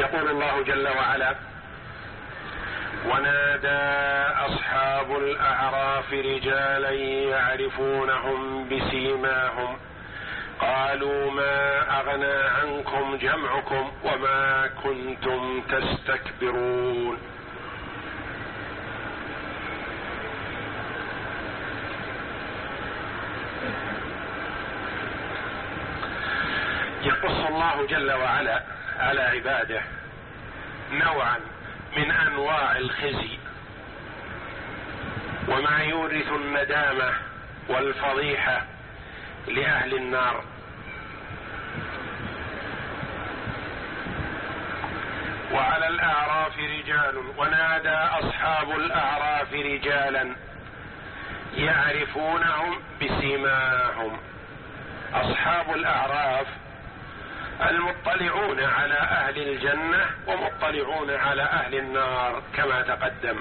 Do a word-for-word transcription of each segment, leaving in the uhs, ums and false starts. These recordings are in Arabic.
يقول الله جل وعلا: ونادى أصحاب الأعراف رجالا يعرفونهم بسيماهم قالوا ما أغنى عنكم جمعكم وما كنتم تستكبرون. يقص الله جل وعلا على عباده نوعا من أنواع الخزي وما يورث الندامة والفضيحة لأهل النار. وعلى الأعراف رجال ونادى أصحاب الأعراف رجالا يعرفونهم بسيماهم. أصحاب الأعراف المطلعون على أهل الجنة ومطلعون على أهل النار كما تقدم.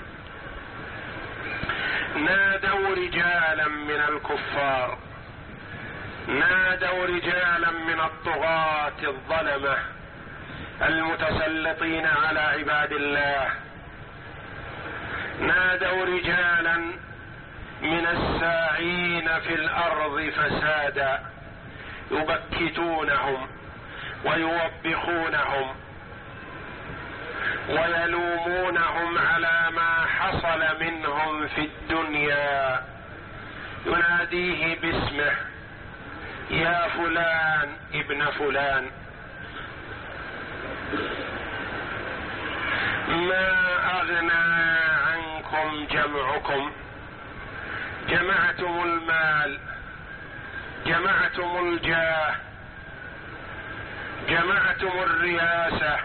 نادوا رجالا من الكفار، نادوا رجالا من الطغاة الظلمة المتسلطين على عباد الله، نادوا رجالا من الساعين في الأرض فسادا يبكتونهم ويوبخونهم ويلومونهم على ما حصل منهم في الدنيا، يناديه باسمه: يا فلان ابن فلان، ما أغنى عنكم جمعكم، جمعتم المال، جمعتم الجاه، جمعتم الرياسة،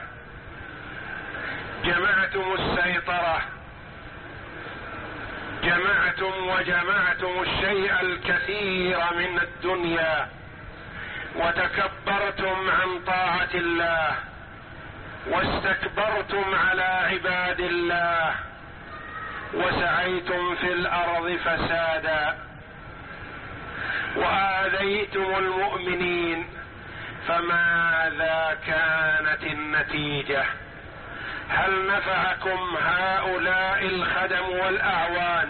جمعتم السيطرة، جمعتم وجمعتم الشيء الكثير من الدنيا وتكبرتم عن طاعة الله واستكبرتم على عباد الله وسعيتم في الأرض فسادا وآذيتم المؤمنين، فماذا كانت النتيجة؟ هل نفعكم هؤلاء الخدم والأعوان؟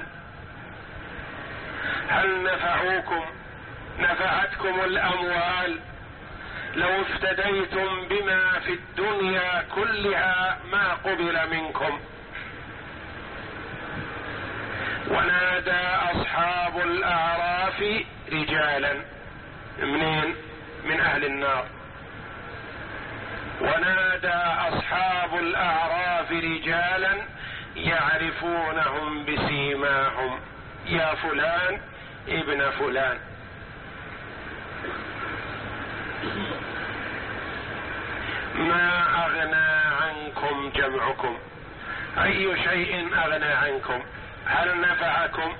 هل نفعوكم؟ نفعتكم الأموال؟ لو افتديتم بما في الدنيا كلها ما قبل منكم. ونادى أصحاب الأعراف رجالا، منين؟ من أهل النار. ونادى أصحاب الأعراف رجالا يعرفونهم بسيماهم: يا فلان ابن فلان. ما أغنى عنكم جمعكم، أي شيء أغنى عنكم؟ هل نفعكم؟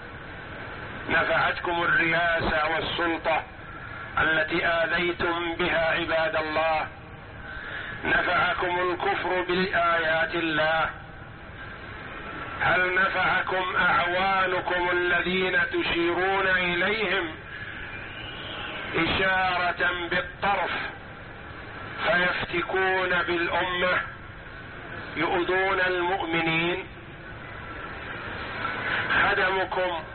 نفعتكم الرياسة والسلطة التي آذيتم بها عباد الله؟ نفعكم الكفر بآيات الله؟ هل نفعكم أعوانكم الذين تشيرون إليهم إشارة بالطرف فيفتكون بالأمة يؤذون المؤمنين؟ خدمكم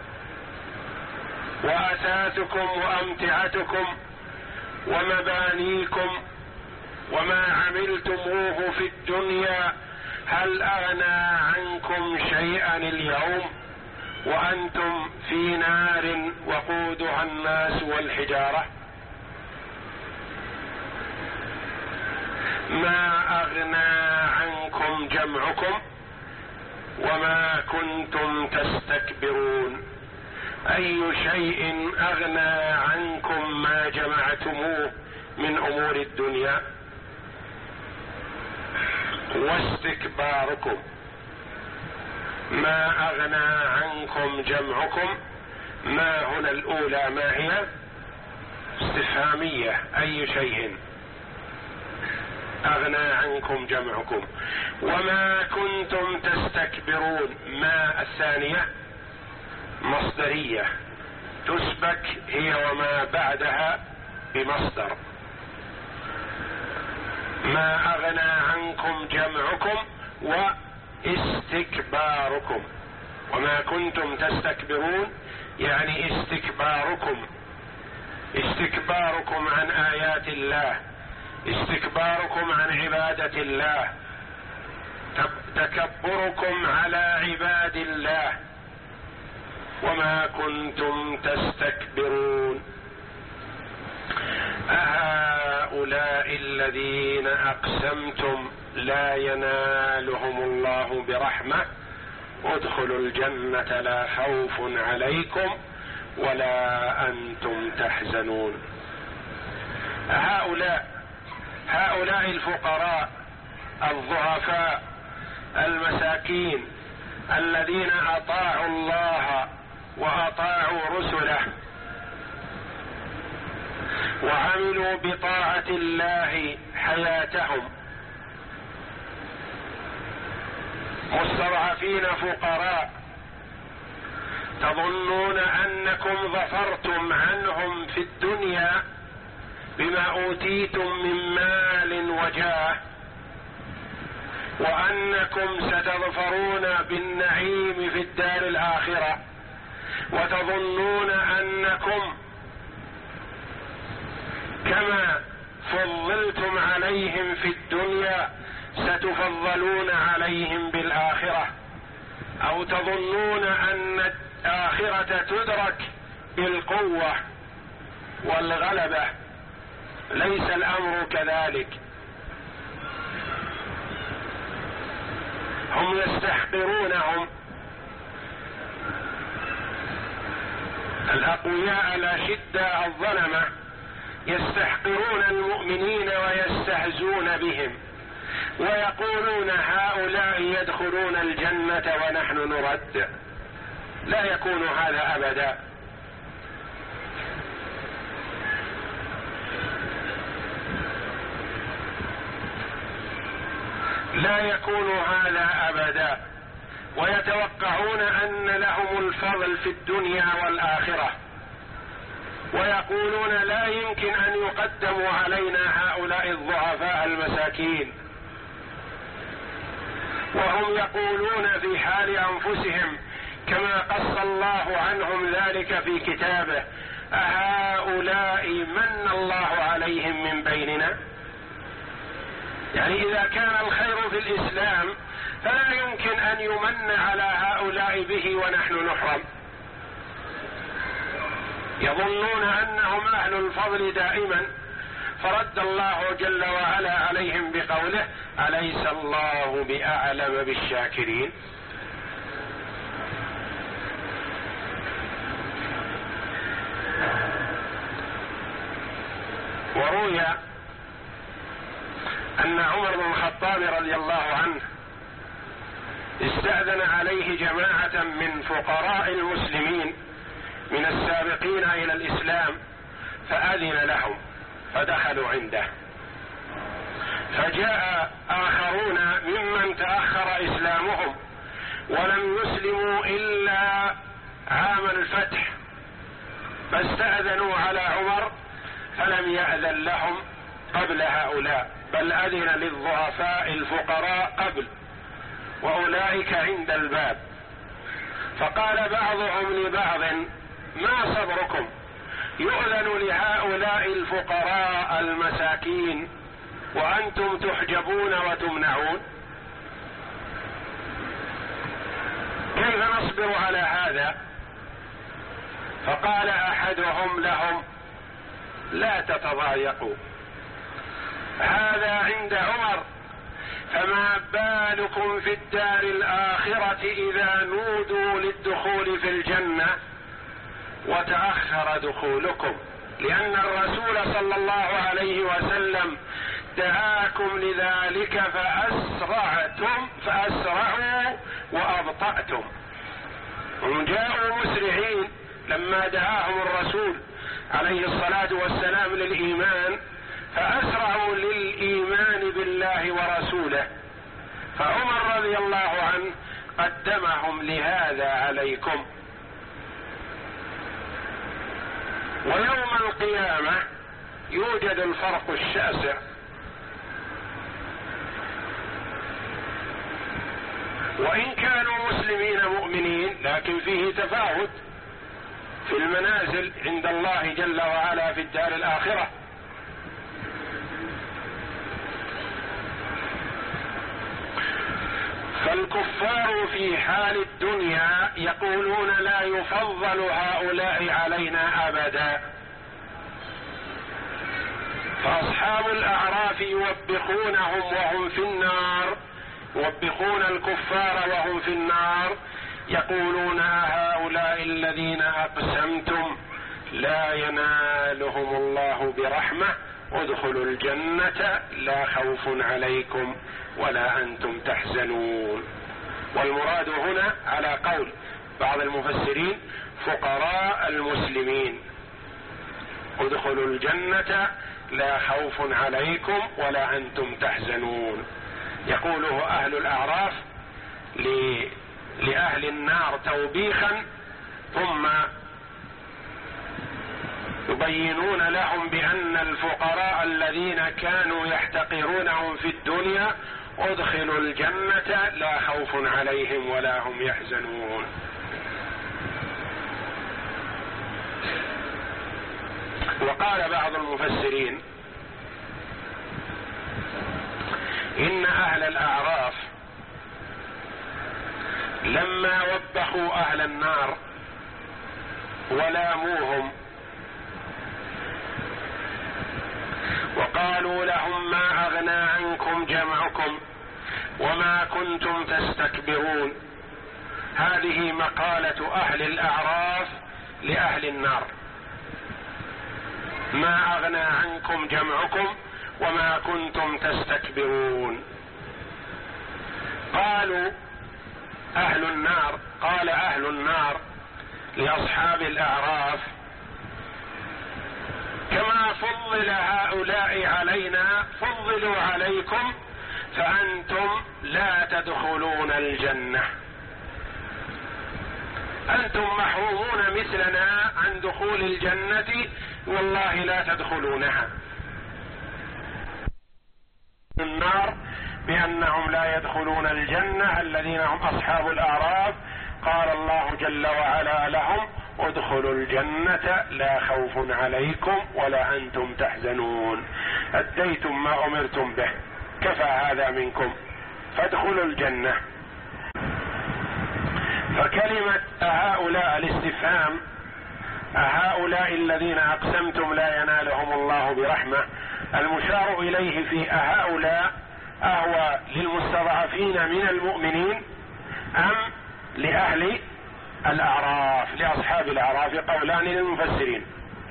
وأثاثكم وأمتعتكم ومبانيكم وما عملتموه في الدنيا هل أغنى عنكم شيئا اليوم وأنتم في نار وقودها الناس والحجارة؟ ما أغنى عنكم جمعكم وما كنتم تستكبرون، أي شيء أغنى عنكم ما جمعتموه من أمور الدنيا؟ واستكباركم. ما أغنى عنكم جمعكم، ما هنا الأولى ما هي؟ استفهامية، أي شيء أغنى عنكم جمعكم وما كنتم تستكبرون. ما الثانية مصدرية تسبك هي وما بعدها بمصدر. ما أغنى عنكم جمعكم واستكباركم. وما كنتم تستكبرون يعني استكباركم، استكباركم عن آيات الله، استكباركم عن عبادة الله، تكبركم على عباد الله. وما كنتم تستكبرون. أهؤلاء الذين أقسمتم لا ينالهم الله برحمة ادخلوا الجنة لا خوف عليكم ولا أنتم تحزنون. هؤلاء هؤلاء الفقراء الضعفاء المساكين الذين أطاعوا الله وأطاعوا رسله وعملوا بطاعة الله حياتهم، مستضعفين فقراء، تظنون أنكم ظفرتم عنهم في الدنيا بما أوتيتم من مال وجاه، وأنكم ستظفرون بالنعيم في الدار الآخرة، وتظنون أنكم كما فضلتم عليهم في الدنيا ستفضلون عليهم بالآخرة، أو تظنون أن الآخرة تدرك بالقوة والغلبة. ليس الأمر كذلك. هم يستحقرونهم، الأقوياء الأشداء الظلمة يستحقرون المؤمنين ويستهزون بهم، ويقولون هؤلاء يدخلون الجنة ونحن نرد. لا يكون هذا أبدا. لا يكون هذا أبدا. ويتوقعون أن لهم الفضل في الدنيا والآخرة، ويقولون لا يمكن أن يقدموا علينا هؤلاء الضعفاء المساكين، وهم يقولون في حال أنفسهم كما قص الله عنهم ذلك في كتابه: أهؤلاء من الله عليهم من بيننا. يعني إذا كان الخير في الإسلام فلا يمكن أن يمن على هؤلاء به ونحن نحرم. يظنون أنهم أهل الفضل دائما، فرد الله جل وعلا عليهم بقوله: أليس الله بأعلم بالشاكرين. وروي أن عمر بن الخطاب رضي الله عنه استأذن عليه جماعة من فقراء المسلمين من السابقين إلى الإسلام، فأذن لهم فدخلوا عنده. فجاء آخرون ممن تأخر إسلامهم ولم يسلموا إلا عام الفتح، فاستأذنوا على عمر فلم يأذن لهم قبل هؤلاء، بل أذن للضعفاء الفقراء قبل، وأولئك عند الباب. فقال بعضهم لبعض: ما صبركم؟ يؤذن لهؤلاء الفقراء المساكين وأنتم تحجبون وتمنعون، كيف نصبر على هذا؟ فقال أحدهم لهم: لا تتضايقوا، هذا عند عمر، فما بالكم في الدار الآخرة إذا نودوا للدخول في الجنة وتأخر دخولكم، لأن الرسول صلى الله عليه وسلم دعاكم لذلك فأسرعتم فأسرعوا وأبطأتم. هم جاءوا مسرعين لما دعاهم الرسول عليه الصلاة والسلام للإيمان، فأسرعوا للإيمان بالله ورسوله، فعمر رضي الله عنه قدمهم لهذا عليكم. ويوم القيامة يوجد الفرق الشاسع وإن كانوا مسلمين مؤمنين لكن فيه تفاوت في المنازل عند الله جل وعلا في الدار الآخرة. فالكفار في حال الدنيا يقولون لا يفضل هؤلاء علينا أبدا، فأصحاب الأعراف يوبخونهم وهم في النار، يوبخون الكفار وهم في النار، يقولون هؤلاء الذين أقسمتم لا ينالهم الله برحمة ادخلوا الجنة لا خوف عليكم ولا أنتم تحزنون. والمراد هنا على قول بعض المفسرين فقراء المسلمين، ادخلوا الجنة لا خوف عليكم ولا أنتم تحزنون. يقوله أهل الأعراف لأهل النار توبيخا، ثم يبينون لهم بأن الفقراء الذين كانوا يحتقرونهم في الدنيا ادخلوا الجنة لا خوف عليهم ولا هم يحزنون. وقال بعض المفسرين إن أهل الأعراف لما وبخوا أهل النار ولاموهم وقالوا لهم ما أغنى عنكم جمعكم وما كنتم تستكبرون، هذه مقالة أهل الأعراف لأهل النار، ما أغنى عنكم جمعكم وما كنتم تستكبرون. قالوا أهل النار قال أهل النار لأصحاب الأعراف كما فضل هؤلاء علينا فضلوا عليكم فأنتم لا تدخلون الجنة، أنتم محرومون مثلنا عن دخول الجنة والله لا تدخلونها. النار بأنهم لا يدخلون الجنة الذين هم أصحاب الأعراف، قال الله جل وعلا لهم ادخلوا الجنة لا خوف عليكم ولا أنتم تحزنون، أديتم ما أمرتم به كفى هذا منكم فادخلوا الجنة. فكلمة هؤلاء الاستفهام هؤلاء الذين أقسمتم لا ينالهم الله برحمة، المشار إليه في هؤلاء أهو للمستضعفين من المؤمنين أم لأهل الأعراف لأصحاب الأعراف؟ قولان للمفسرين.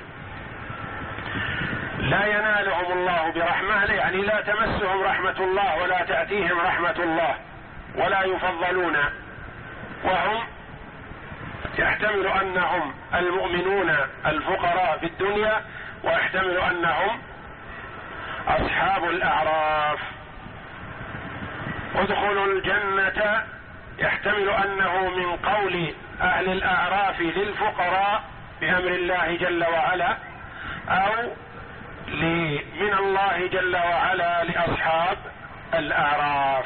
لا ينالهم الله برحمة يعني لا تمسهم رحمة الله ولا تأتيهم رحمة الله ولا يفضلون، وهم يحتمل أنهم المؤمنون الفقراء في الدنيا ويحتمل أنهم أصحاب الأعراف. ادخلوا الجنة يحتمل أنه من قول أهل الأعراف للفقراء بأمر الله جل وعلا، أو من الله جل وعلا لأصحاب الأعراف.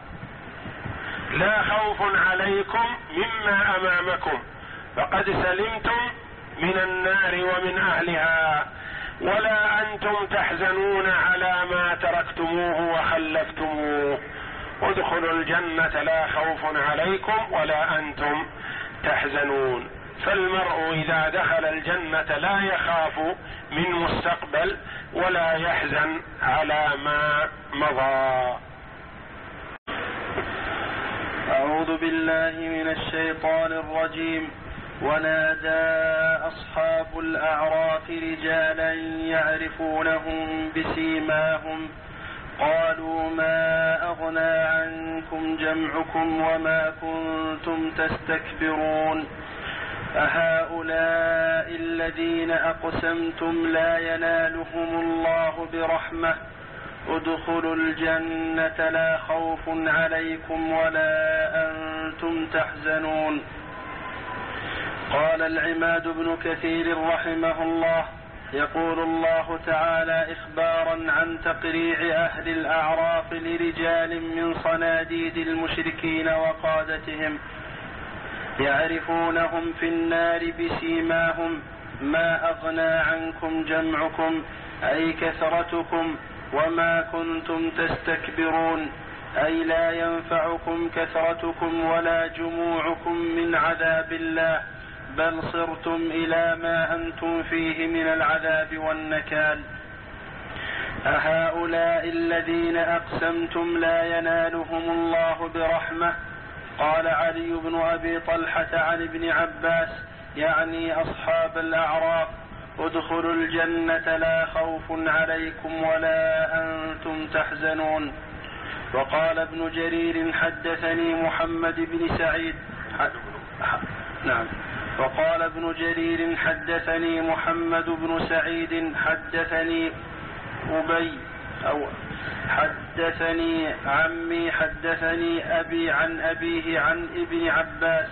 لا خوف عليكم مما أمامكم فقد سلمتم من النار ومن أهلها ولا أنتم تحزنون على ما تركتموه وخلفتموه، ادخلوا الجنة لا خوف عليكم ولا أنتم تحزنون. فالمرء إذا دخل الجنة لا يخاف من مستقبل ولا يحزن على ما مضى. أعوذ بالله من الشيطان الرجيم. ونادى أصحاب الأعراف رجالا يعرفونهم بسيماهم قالوا ما أغنى عنكم جمعكم وما كنتم تستكبرون أهؤلاء الذين أقسمتم لا ينالهم الله برحمة ادخلوا الجنة لا خوف عليكم ولا أنتم تحزنون. قال العماد بن كثير رحمه الله يقول الله تعالى إخبارا عن تقريع أهل الأعراف لرجال من صناديد المشركين وقادتهم يعرفونهم في النار بسيماهم ما أغنى عنكم جمعكم أي كثرتكم وما كنتم تستكبرون، أي لا ينفعكم كثرتكم ولا جموعكم من عذاب الله، بل صرتم إلى ما أنتم فيه من العذاب والنكال. أهؤلاء الذين أقسمتم لا ينالهم الله برحمة؟ قال علي بن أبي طلحة عن ابن عباس يعني أصحاب الأعراف ادخلوا الجنة لا خوف عليكم ولا أنتم تحزنون. وقال ابن جرير حدثني محمد بن سعيد نعم وقال ابن جرير حدثني محمد بن سعيد حدثني أبي أو حدثني عمي حدثني أبي عن أبيه عن ابن عباس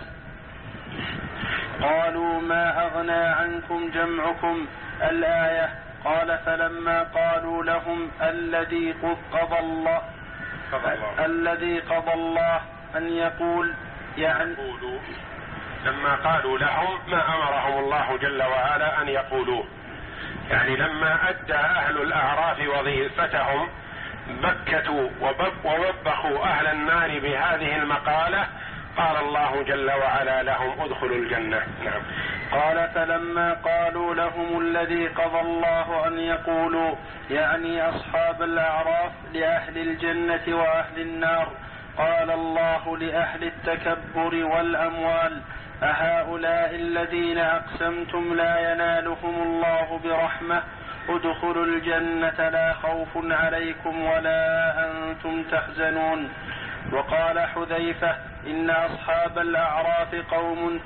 قالوا ما أغنى عنكم جمعكم الآية. قال فلما قالوا لهم الذي قضى الله الذي قضى الله أن يقول يعني يقولوا لما قالوا لهم ما أمرهم الله جل وعلا أن يقولوه، يعني لما أدى أهل الأعراف وظيفتهم بكتوا ووبخوا أهل النار بهذه المقالة قال الله جل وعلا لهم ادخلوا الجنة. نعم. قال فلما قالوا لهم الذي قضى الله أن يقولوا يعني أصحاب الأعراف لأهل الجنة وأهل النار قال الله لأهل التكبر والأموال أهؤلاء الذين أقسمتم لا ينالهم الله برحمة ادخلوا الجنة لا خوف عليكم ولا أنتم تحزنون. وقال حذيفة إن أصحاب الأعراف قوم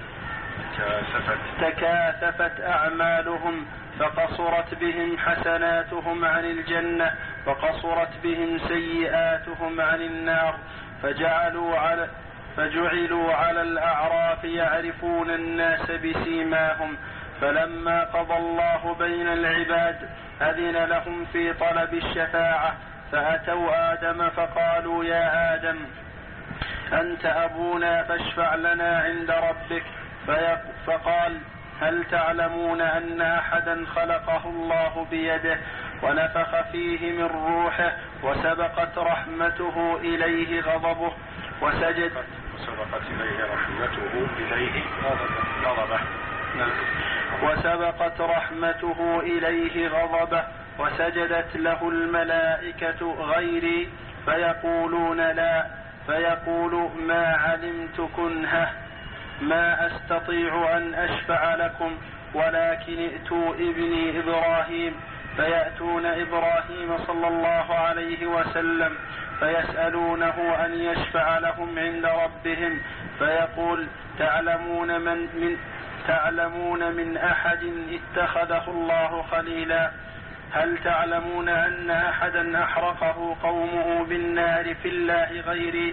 تكاثفت أعمالهم فقصرت بهم حسناتهم عن الجنة وقصرت بهم سيئاتهم عن النار فجعلوا على فجعلوا على الأعراف يعرفون الناس بسيماهم. فلما قضى الله بين العباد أذن لهم في طلب الشفاعة فأتوا آدم فقالوا يا آدم أنت أبونا فاشفع لنا عند ربك. فقال هل تعلمون أن أحدا خلقه الله بيده ونفخ فيه من روحه وسبقت رحمته إليه غضبه وسجد وسبقت إليه رحمته إليه غضبه وسبقت رحمته إليه غضبه وسجدت له الملائكة غيري فيقولون لا فيقول ما علمت كنهه ما أستطيع أن أشفع لكم ولكن ائتوا ابني إبراهيم فيأتون إبراهيم صلى الله عليه وسلم فيسألونه أن يشفع لهم عند ربهم فيقول تعلمون من, من تعلمون من أحد اتخذه الله خليلا؟ هل تعلمون أن أحدا أحرقه قومه بالنار في الله غيري؟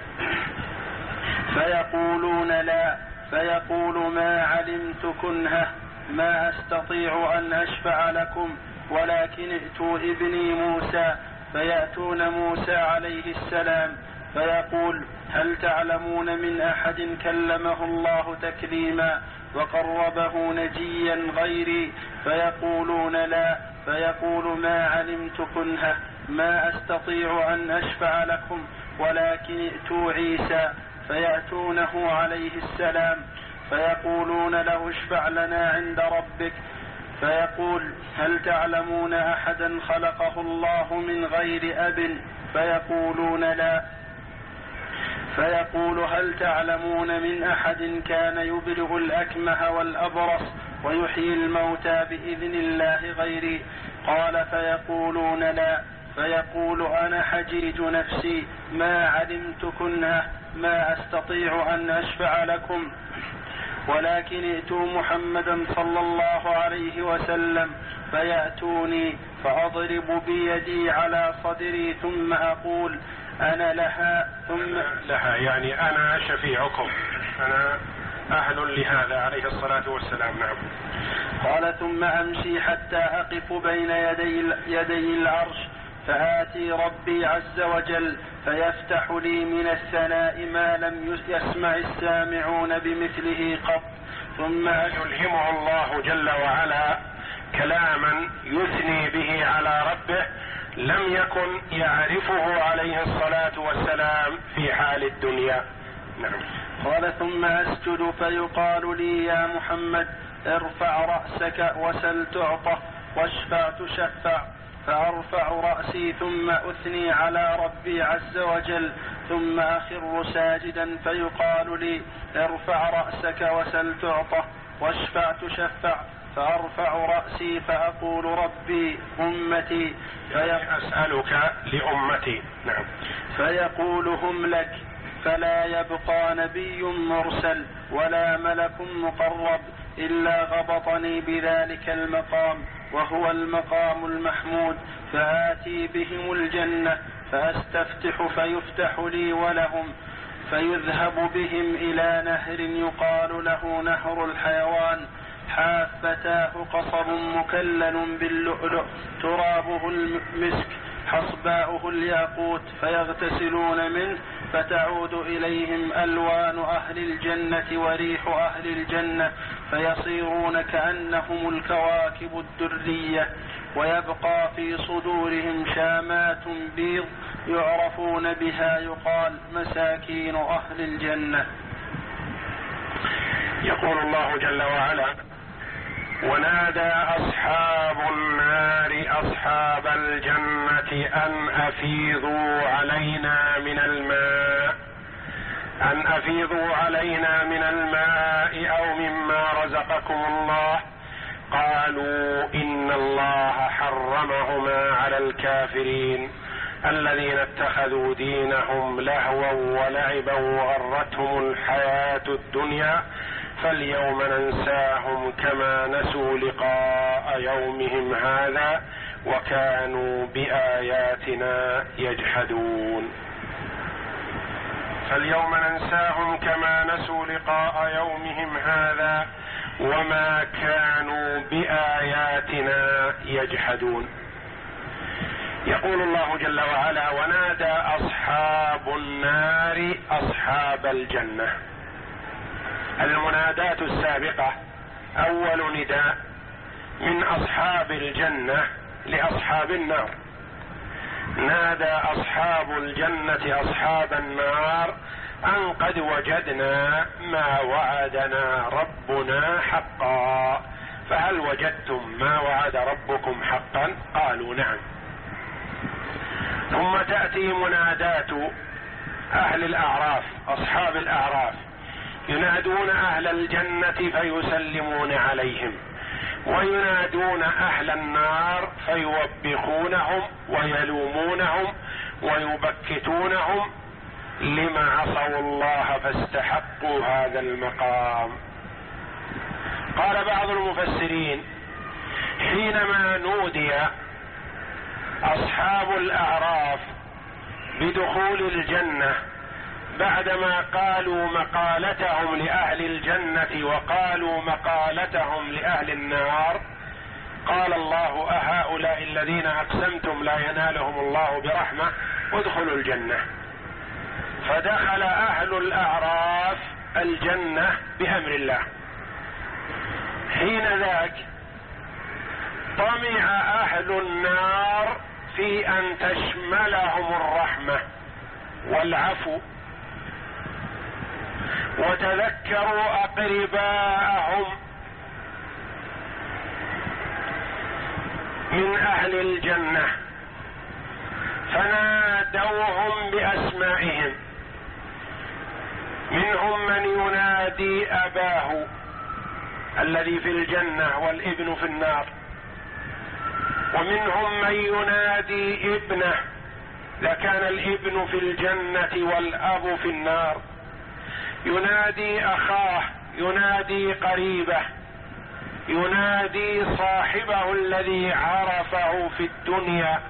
فيقولون لا فيقول ما علمت كنهه ما أستطيع أن أشفع لكم ولكن ائتوا ابني موسى فيأتون موسى عليه السلام فيقول هل تعلمون من أحد كلمه الله تكليما وقربه نجيا غيري؟ فيقولون لا فيقول ما علمت كنهه ما أستطيع أن أشفع لكم ولكن ائتوا عيسى فيأتونه عليه السلام فيقولون له اشفع لنا عند ربك فيقول هل تعلمون أحدا خلقه الله من غير أب؟ فيقولون لا فيقول هل تعلمون من أحد كان يبرئ الأكمه والأبرص ويحيي الموتى بإذن الله غيري؟ قال فيقولون لا فيقول أنا حجيج نفسي ما علمت كنهه ما أستطيع أن أشفع لكم ولكن ائتوا محمدا صلى الله عليه وسلم فيأتوني فأضرب بيدي على صدري ثم أقول أنا لها ثم لها يعني أنا شفيعكم أنا أهل لهذا عليه الصلاة والسلام. نعم. قال ثم أمشي حتى أقف بين يدي, يدي العرش فآتي ربي عز وجل فيفتح لي من الثناء ما لم يسمع السامعون بمثله قط. ثم يلهمه الله جل وعلا كلاما يثني به على ربه لم يكن يعرفه عليه الصلاة والسلام في حال الدنيا. نعم. قال ثم أسجد فيقال لي يا محمد ارفع رأسك وسل تعطى واشفع تشفع، فأرفع رأسي ثم أثني على ربي عز وجل ثم أخر ساجدا فيقال لي ارفع رأسك وسل تعطى واشفع تشفع، فأرفع رأسي فأقول ربي أمتي أسألك لأمتي. نعم. فيقول هم لك، فلا يبقى نبي مرسل ولا ملك مقرب إلا غبطني بذلك المقام وهو المقام المحمود، فآتي بهم الجنة فأستفتح فيفتح لي ولهم، فيذهب بهم إلى نهر يقال له نهر الحيوان، حافتاه قصب مكلل باللؤلؤ ترابه المسك حصباؤه الياقوت، فيغتسلون منه فتعود إليهم ألوان أهل الجنة وريح أهل الجنة فيصيرون كأنهم الكواكب الدرية، ويبقى في صدورهم شامات بيض يعرفون بها يقال مساكين أهل الجنة. يقول الله جل وعلا ونادى أصحاب النار أصحاب الجنة أن أفيضوا علينا من الماء أن أفيضوا علينا من الماء أو مما رزقكم الله، قالوا إن الله حرمهما على الكافرين الذين اتخذوا دينهم لهوا ولعبا وغرتهم الحياة الدنيا فاليوم ننساهم كما نسوا لقاء يومهم هذا وكانوا بآياتنا يجحدون. فاليوم ننساهم كما نسوا لقاء يومهم هذا وما كانوا بآياتنا يجحدون. يقول الله جل وعلا ونادى أصحاب النار أصحاب الجنة. المنادات السابقة أول نداء من أصحاب الجنة لأصحاب النار، نادى أصحاب الجنة أصحاب النار أن قد وجدنا ما وعدنا ربنا حقا، فهل وجدتم ما وعد ربكم حقا؟ قالوا نعم. ثم تأتي منادات أهل الأعراف أصحاب الأعراف، ينادون أهل الجنة فيسلمون عليهم، وينادون أهل النار فيوبخونهم ويلومونهم ويبكتونهم لما عصوا الله فاستحقوا هذا المقام. قال بعض المفسرين حينما نودي أصحاب الأعراف بدخول الجنة بعدما قالوا مقالتهم لأهل الجنة وقالوا مقالتهم لأهل النار، قال الله أهؤلاء الذين أقسمتم لا ينالهم الله برحمة ادخلوا الجنة، فدخل أهل الأعراف الجنة بأمر الله. حين ذاك طمع أهل النار في أن تشملهم الرحمة والعفو، وتذكروا أقرباءهم من أهل الجنة فنادوهم بأسمائهم، منهم من ينادي أباه الذي في الجنة والابن في النار، ومنهم من ينادي ابنه إذا كان الابن في الجنة والأب في النار، ينادي أخاه، ينادي قريبه، ينادي صاحبه الذي عرفه في الدنيا.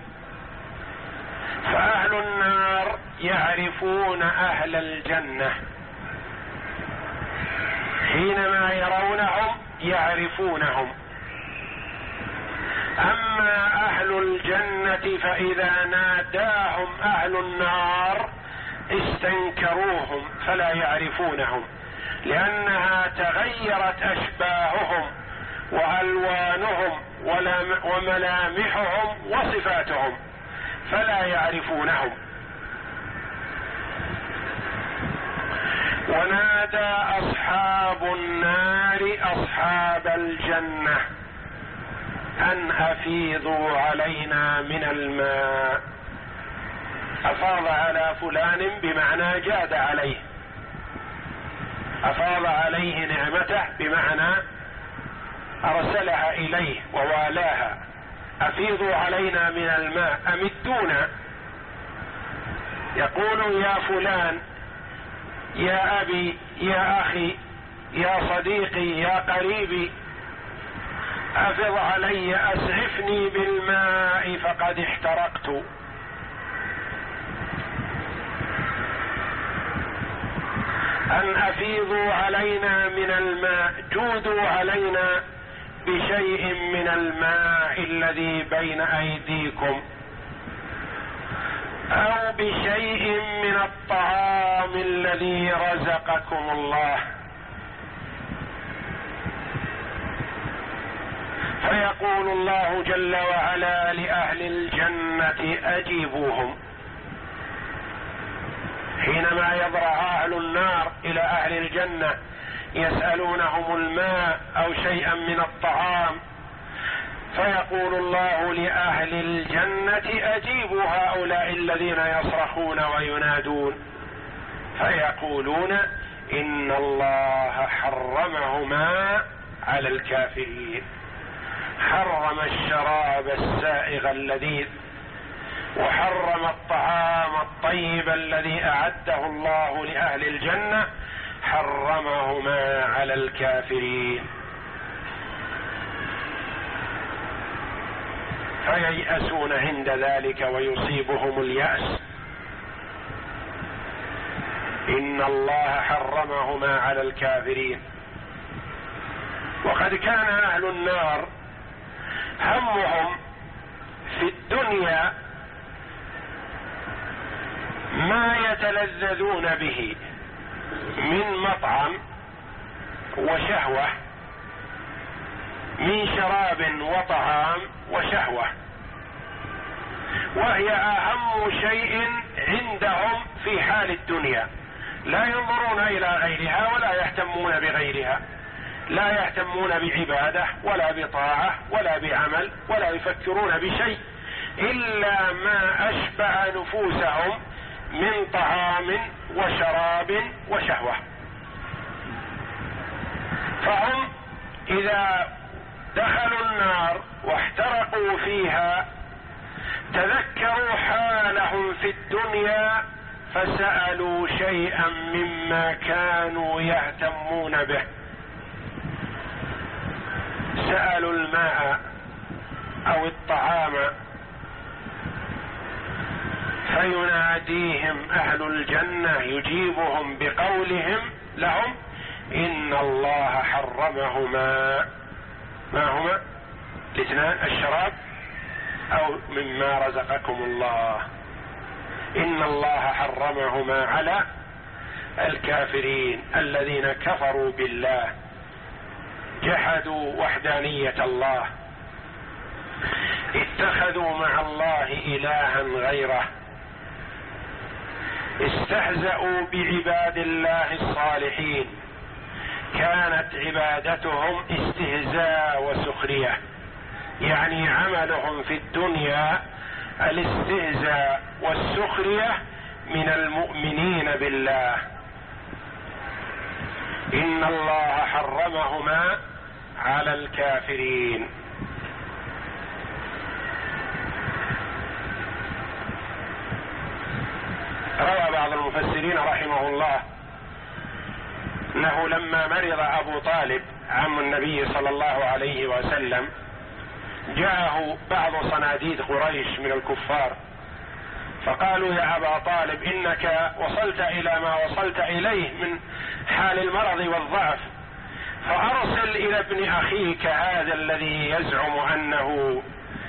فأهل النار يعرفون أهل الجنة حينما يرونهم يعرفونهم. أما أهل الجنة فإذا ناداهم أهل النار استنكروهم فلا يعرفونهم، لأنها تغيرت أشباههم وألوانهم وملامحهم وصفاتهم فلا يعرفونهم. ونادى أصحاب النار أصحاب الجنة أن أفيضوا علينا من الماء. أفاض على فلان بمعنى جاد عليه، أفاض عليه نعمته بمعنى أرسلها إليه ووالاها. أفيضوا علينا من الماء، أمدونا. يقول يا فلان، يا أبي، يا أخي، يا صديقي، يا قريبي، أفض علي، أسعفني بالماء فقد احترقت. أن أفيضوا علينا من الماء، جودوا علينا بشيء من الماء الذي بين أيديكم، أو بشيء من الطعام الذي رزقكم الله. فيقول الله جل وعلا لأهل الجنة أجيبوهم. حينما يضرع أهل النار إلى أهل الجنة يسألونهم الماء أو شيئا من الطعام، فيقول الله لأهل الجنة أجيبوا هؤلاء الذين يصرخون وينادون، فيقولون إن الله حرمهما على الكافرين. حرم الشراب السائغ اللذيذ، وحرم الطعام الطيب الذي أعده الله لأهل الجنة، حرمهما على الكافرين. فييأسون عند ذلك ويصيبهم اليأس. إن الله حرمهما على الكافرين. وقد كان أهل النار همهم في الدنيا ما يتلذذون به من مطعم وشهوة، من شراب وطعام وشهوة، وهي أهم شيء عندهم في حال الدنيا. لا ينظرون إلى غيرها ولا يهتمون بغيرها، لا يهتمون بعبادة ولا بطاعة ولا بعمل، ولا يفكرون بشيء إلا ما أشبع نفوسهم من طعام وشراب وشهوة. فهم إذا دخلوا النار واحترقوا فيها تذكروا حالهم في الدنيا فسألوا شيئا مما كانوا يهتمون به. سألوا الماء أو الطعام، فيناديهم أهل الجنة يجيبهم بقولهم لهم إن الله حرمهما، ما هما الاثنان، الشراب أو مما رزقكم الله، إن الله حرمهما على الكافرين الذين كفروا بالله، جحدوا وحدانية الله، اتخذوا مع الله إلها غيره، استهزأوا بعباد الله الصالحين، كانت عبادتهم استهزاء وسخرية، يعني عملهم في الدنيا الاستهزاء والسخرية من المؤمنين بالله. إن الله حرمهما على الكافرين. روى بعض المفسرين رحمه الله انه لما مرض ابو طالب عم النبي صلى الله عليه وسلم جاءه بعض صناديد قريش من الكفار فقالوا يا ابا طالب انك وصلت الى ما وصلت اليه من حال المرض والضعف، فأرسل إلى ابن أخيك هذا الذي يزعم أنه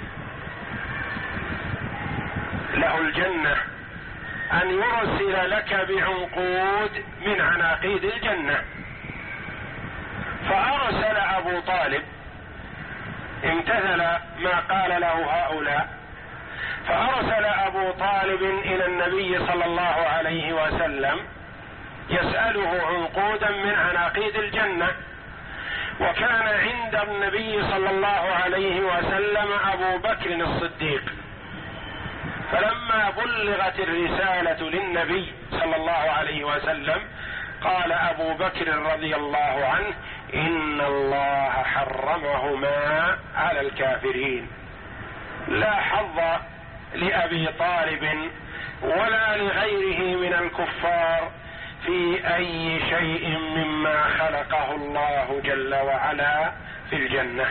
له الجنة أن يرسل لك بعنقود من عناقيد الجنة. فأرسل أبو طالب، امتثل ما قال له هؤلاء، فأرسل أبو طالب إلى النبي صلى الله عليه وسلم يسأله عنقودا من عناقيد الجنة. وكان عند النبي صلى الله عليه وسلم أبو بكر الصديق، فلما بلغت الرسالة للنبي صلى الله عليه وسلم قال أبو بكر رضي الله عنه: إن الله حرمهما على الكافرين، لا حظ لأبي طالب ولا لغيره من الكفار في أي شيء مما خلقه الله جل وعلا في الجنة.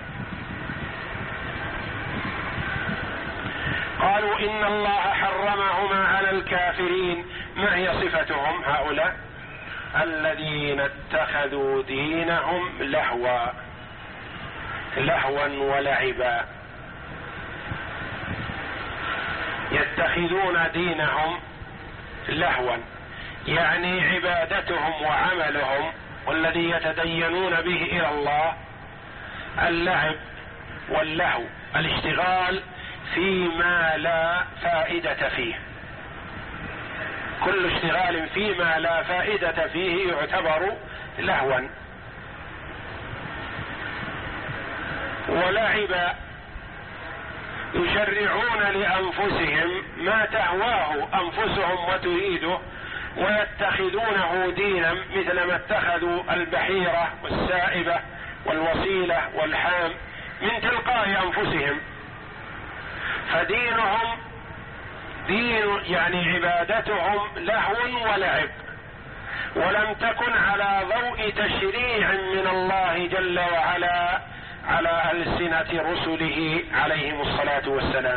قالوا إن الله حرمهما على الكافرين، ما هي صفتهم هؤلاء؟ الذين اتخذوا دينهم لهوا لهوا ولعبا، يتخذون دينهم لهوا يعني عبادتهم وعملهم والذي يتدينون به إلى الله اللعب واللهو، الاشتغال فيما لا فائدة فيه. كل اشتغال فيما لا فائدة فيه يعتبر لهوا. ولعب يشرعون لأنفسهم ما تهواه أنفسهم وتريده، ويتخذونه دينا مثل ما اتخذوا البحيرة والسائبة والوصيلة والحام من تلقاء أنفسهم. فدينهم دين يعني عبادتهم لهو ولعب، ولم تكن على ضوء تشريع من الله جل وعلا على ألسنة رسله عليهم الصلاة والسلام.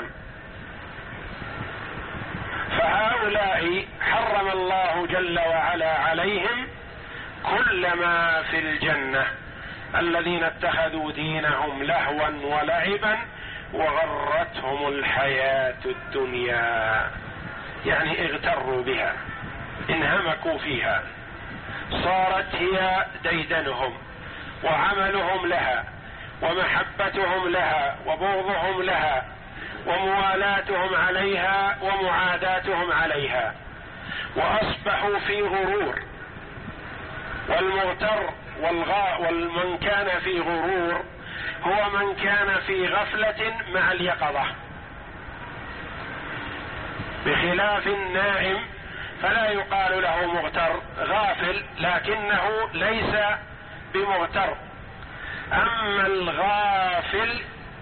فهؤلاء حرم الله جل وعلا عليهم كل ما في الجنة، الذين اتخذوا دينهم لهوا ولعبا وغرتهم الحياة الدنيا، يعني اغتروا بها، انهمكوا فيها، صارت هي ديدنهم وعملهم لها ومحبتهم لها وبغضهم لها وموالاتهم عليها ومعاداتهم عليها، وأصبحوا في غرور. والمغتر والغاء والمن كان في غرور هو من كان في غفلة مع اليقظة، بخلاف النائم فلا يقال له مغتر، غافل لكنه ليس بمغتر. أما الغافل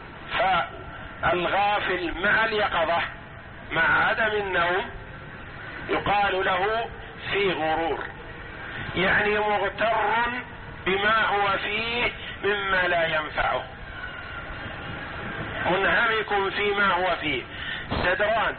فالغافل مع اليقظة مع عدم النوم يقال له في غرور، يعني مغتر بما هو فيه مما لا ينفعه، منهمك فيما هو فيه، سدران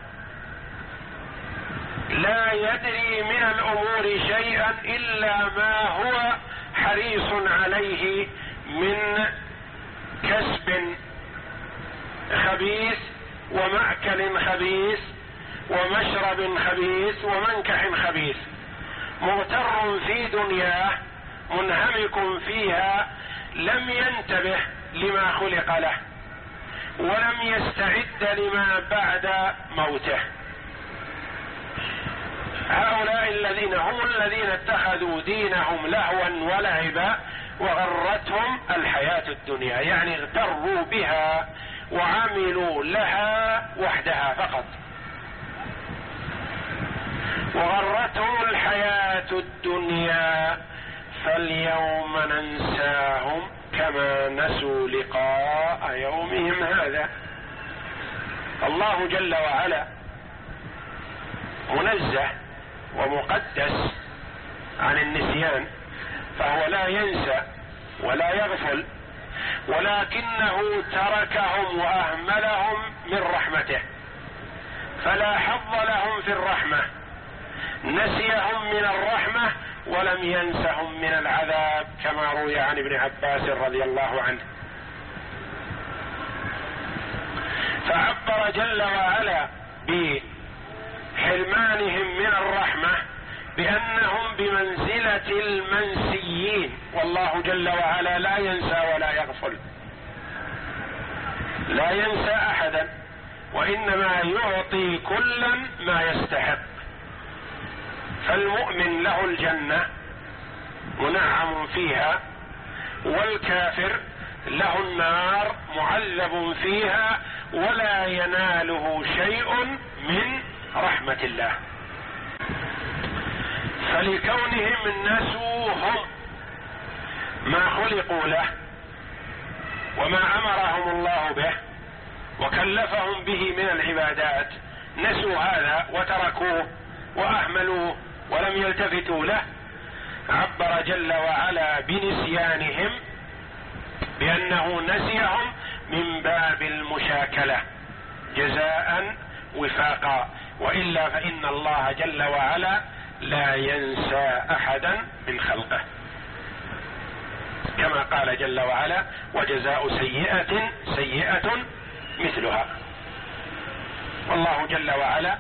لا يدري من الأمور شيئا إلا ما هو حريص عليه من كسب خبيث ومأكل خبيث ومشرب خبيث ومنكح خبيث، مغتر في دنياه منهمك فيها، لم ينتبه لما خلق له ولم يستعد لما بعد موته. هؤلاء الذين هم الذين اتخذوا دينهم لهوا ولعبا وغرتهم الحياة الدنيا، يعني اغتروا بها وعملوا لها وحدها فقط. وغرتهم الحياة الدنيا فاليوم ننساهم كما نسوا لقاء يومهم هذا. الله جل وعلا منزه ومقدس عن النسيان، فهو لا ينسى ولا يغفل، ولكنه تركهم وأهملهم من رحمته، فلا حظ لهم في الرحمة نسيهم من الرحمة ولم ينسهم من العذاب، كما روي عن ابن عباس رضي الله عنه. فعبر جل وعلا بحرمانهم من الرحمة بأنهم بمنزلة المنسيين، والله جل وعلا لا ينسى ولا يغفل، لا ينسى أحدا، وإنما يعطي كلا ما يستحق. فالمؤمن له الجنة منعم فيها، والكافر له النار معذب فيها ولا يناله شيء من رحمة الله. فلكونهم نسوهم ما خلقوا له وما أمرهم الله به وكلفهم به من العبادات، نسوا هذا وتركوه وأهملوه ولم يلتفتوا له، عبر جل وعلا بنسيانهم بأنه نسيهم من باب المشاكلة جزاء وفاقا، وإلا فإن الله جل وعلا لا ينسى أحدا من خلقه، كما قال جل وعلا: وجزاء سيئة سيئة مثلها. والله جل وعلا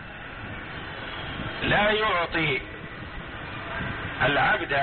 لا يعطي العبد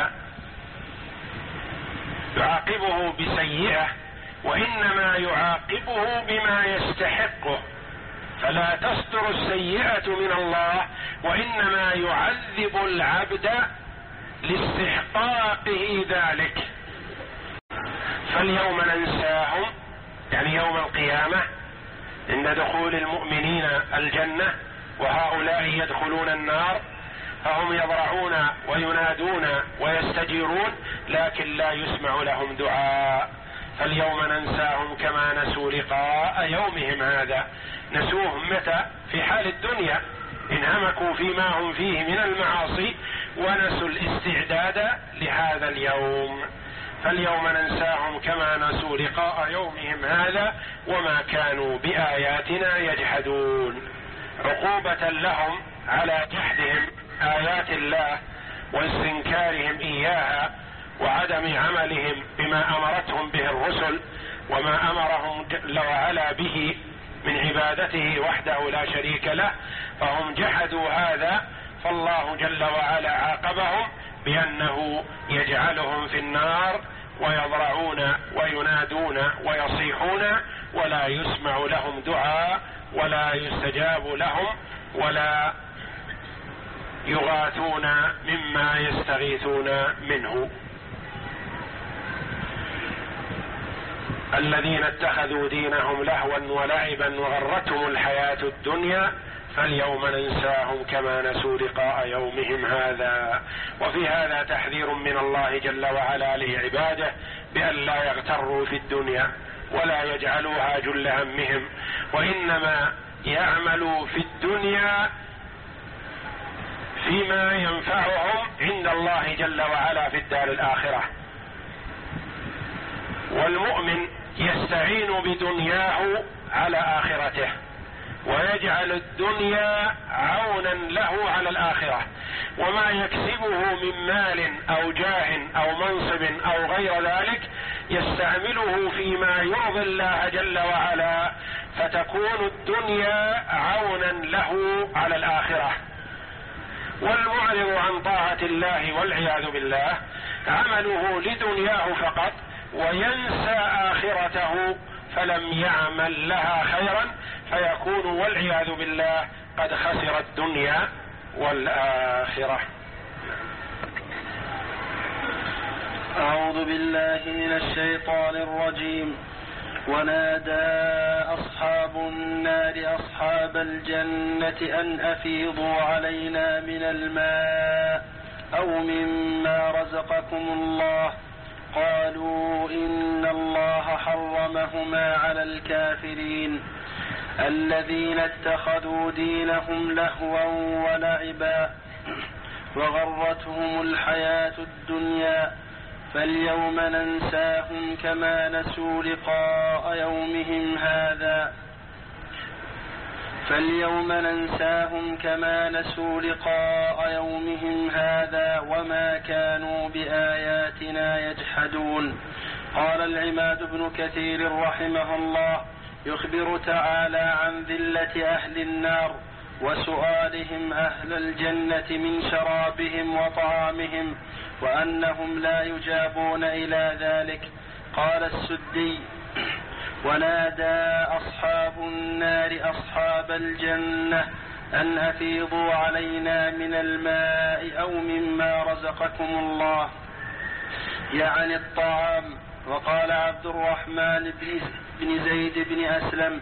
يعاقبه بسيئة، وإنما يعاقبه بما يستحقه، فلا تصدر السيئة من الله، وإنما يعذب العبد لاستحقاقه ذلك. فاليوم ننساهم، يعني يوم القيامة عند دخول المؤمنين الجنة وهؤلاء يدخلون النار، فهم يضرعون وينادون ويستجيرون لكن لا يسمع لهم دعاء. فاليوم ننساهم كما نسوا لقاء يومهم هذا. نسوه متى؟ في حال الدنيا، انهمكوا فيما هم فيه من المعاصي ونسوا الاستعداد لهذا اليوم. فاليوم ننساهم كما نسوا لقاء يومهم هذا وما كانوا بآياتنا يجحدون، عقوبة لهم على جحدهم آيات الله واستنكارهم إياها وعدم عملهم بما أمرتهم به الرسل وما أمرهم جل وعلا به من عبادته وحده لا شريك له، فهم جحدوا هذا، فالله جل وعلا عاقبهم بأنه يجعلهم في النار ويضرعون وينادون ويصيحون ولا يسمع لهم دعاء ولا يستجاب لهم ولا يغاثون مما يستغيثون منه. الذين اتخذوا دينهم لهوا ولعبا وغرتهم الحياة الدنيا فاليوم ننساهم كما نسوا لقاء يومهم هذا. وفي هذا تحذير من الله جل وعلا لعباده بأن لا يغتروا في الدنيا ولا يجعلوها جل همهم، وإنما يعملوا في الدنيا فيما ينفعهم عند الله جل وعلا في الدار الآخرة. والمؤمن يستعين بدنياه على آخرته ويجعل الدنيا عونا له على الآخرة، وما يكسبه من مال أو جاه أو منصب أو غير ذلك يستعمله فيما يرضي الله جل وعلا، فتكون الدنيا عونا له على الآخرة. والمعرض عن طاعة الله والعياذ بالله عمله لدنياه فقط وينسى آخرته فلم يعمل لها خيرا، فيكون والعياذ بالله قد خسر الدنيا والآخرة. أعوذ بالله من الشيطان الرجيم. ونادى أصحاب النار أصحاب الجنة أن أفيضوا علينا من الماء أو مما رزقكم الله، قالوا إن الله حرمهما على الكافرين الذين اتخذوا دينهم لهوا ولعبا وغرتهم الحياة الدنيا فاليوم ننساهم كما نسوا لقاء يومهم هذا. فاليوم ننساهم كما نسوا لقاء يومهم هذا وما كانوا بآياتنا يجحدون. قال العماد بن كثير رحمه الله: يخبر تعالى عن ذلة أهل النار وسؤالهم أهل الجنة من شرابهم وطعامهم وأنهم لا يجابون إلى ذلك. قال السدي: ونادى أصحاب النار أصحاب الجنة أن أفيضوا علينا من الماء أو مما رزقكم الله، يعني الطعام. وقال عبد الرحمن بن زيد بن أسلم: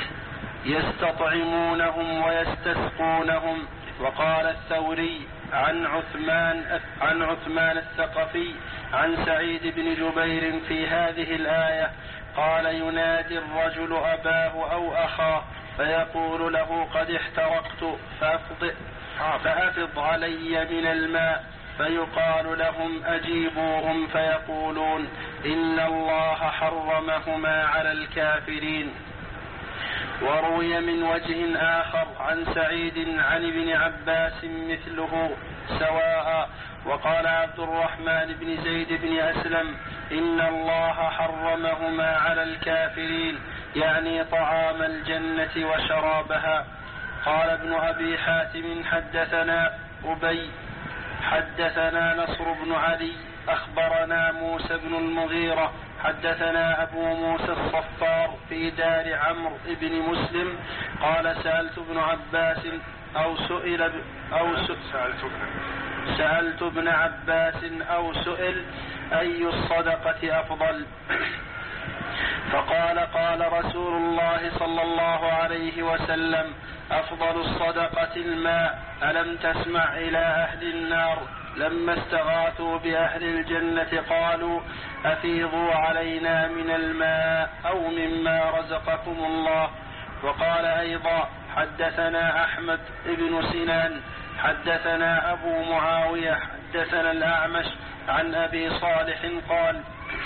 يستطعمونهم ويستسقونهم. وقال الثوري عن عثمان عن عثمان الثقفي عن سعيد بن جبير في هذه الآية قال: ينادي الرجل أباه أو أخاه فيقول له: قد احترقت فأفض, فأفض علي من الماء، فيقال لهم: أجيبوهم، فيقولون: إن الله حرمهما على الكافرين. وروي من وجه آخر عن سعيد عن ابن عباس مثله سواء. وقال عبد الرحمن بن زيد بن أسلم: إن الله حرمهما على الكافرين، يعني طعام الجنة وشرابها. قال ابن أبي حاتم: حدثنا أبي حدثنا نصر بن علي أخبرنا موسى بن المغيرة حدثنا أبو موسى الصفار في دار عمرو بن مسلم قال: سألت ابن عباس أو سئل أو سألت سألت ابن عباس أو سئل: أي الصدقة أفضل؟ فقال: قال رسول الله صلى الله عليه وسلم: أفضل الصدقة الماء. ألم تسمع إلى أهل النار لما استغاثوا بأهل الجنة قالوا: أفيضوا علينا من الماء أو مما رزقكم الله. وقال أيضا: حدثنا أحمد بن سنان حدثنا أبو معاوية حدثنا الأعمش عن أبي صالح قال: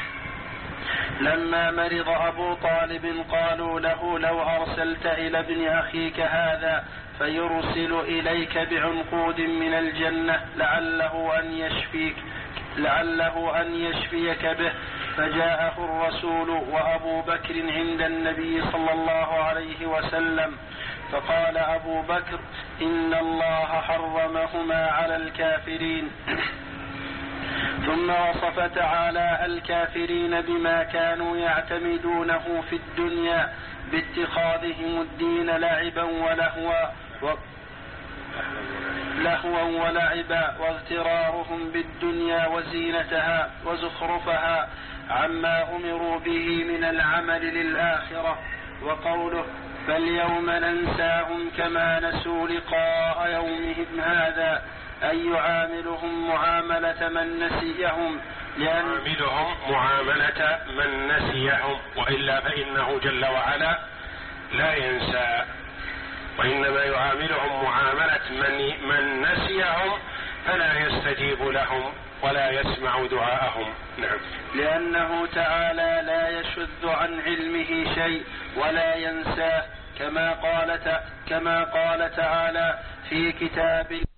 لما مرض أبو طالب قالوا له: لو أرسلت إلى ابن أخيك هذا فيرسل إليك بعنقود من الجنة لعله أن يشفيك لعله أن يشفيك به. فجاءه الرسول وأبو بكر عند النبي صلى الله عليه وسلم، فقال أبو بكر: إن الله حرمهما على الكافرين. ثم وصف تعالى الكافرين بما كانوا يعتمدونه في الدنيا باتخاذهم الدين لعبا ولهوا و... لهوا ولعبا واغترارهم بالدنيا وزينتها وزخرفها عما أمروا به من العمل للآخرة. وقوله: فاليوم ننساهم كما نسوا لقاء يومهم هذا، أي يعاملهم معاملة من نسيهم، لأن يعاملهم معاملة من نسيهم، وإلا فإنه جل وعلا لا ينسى، وإنما يعاملهم معاملة من, من نسيهم فلا يستجيب لهم ولا يسمع دعاءهم. نعم. لأنه تعالى لا يشذ عن علمه شيء ولا ينساه، كما قال كما قال تعالى في كتاب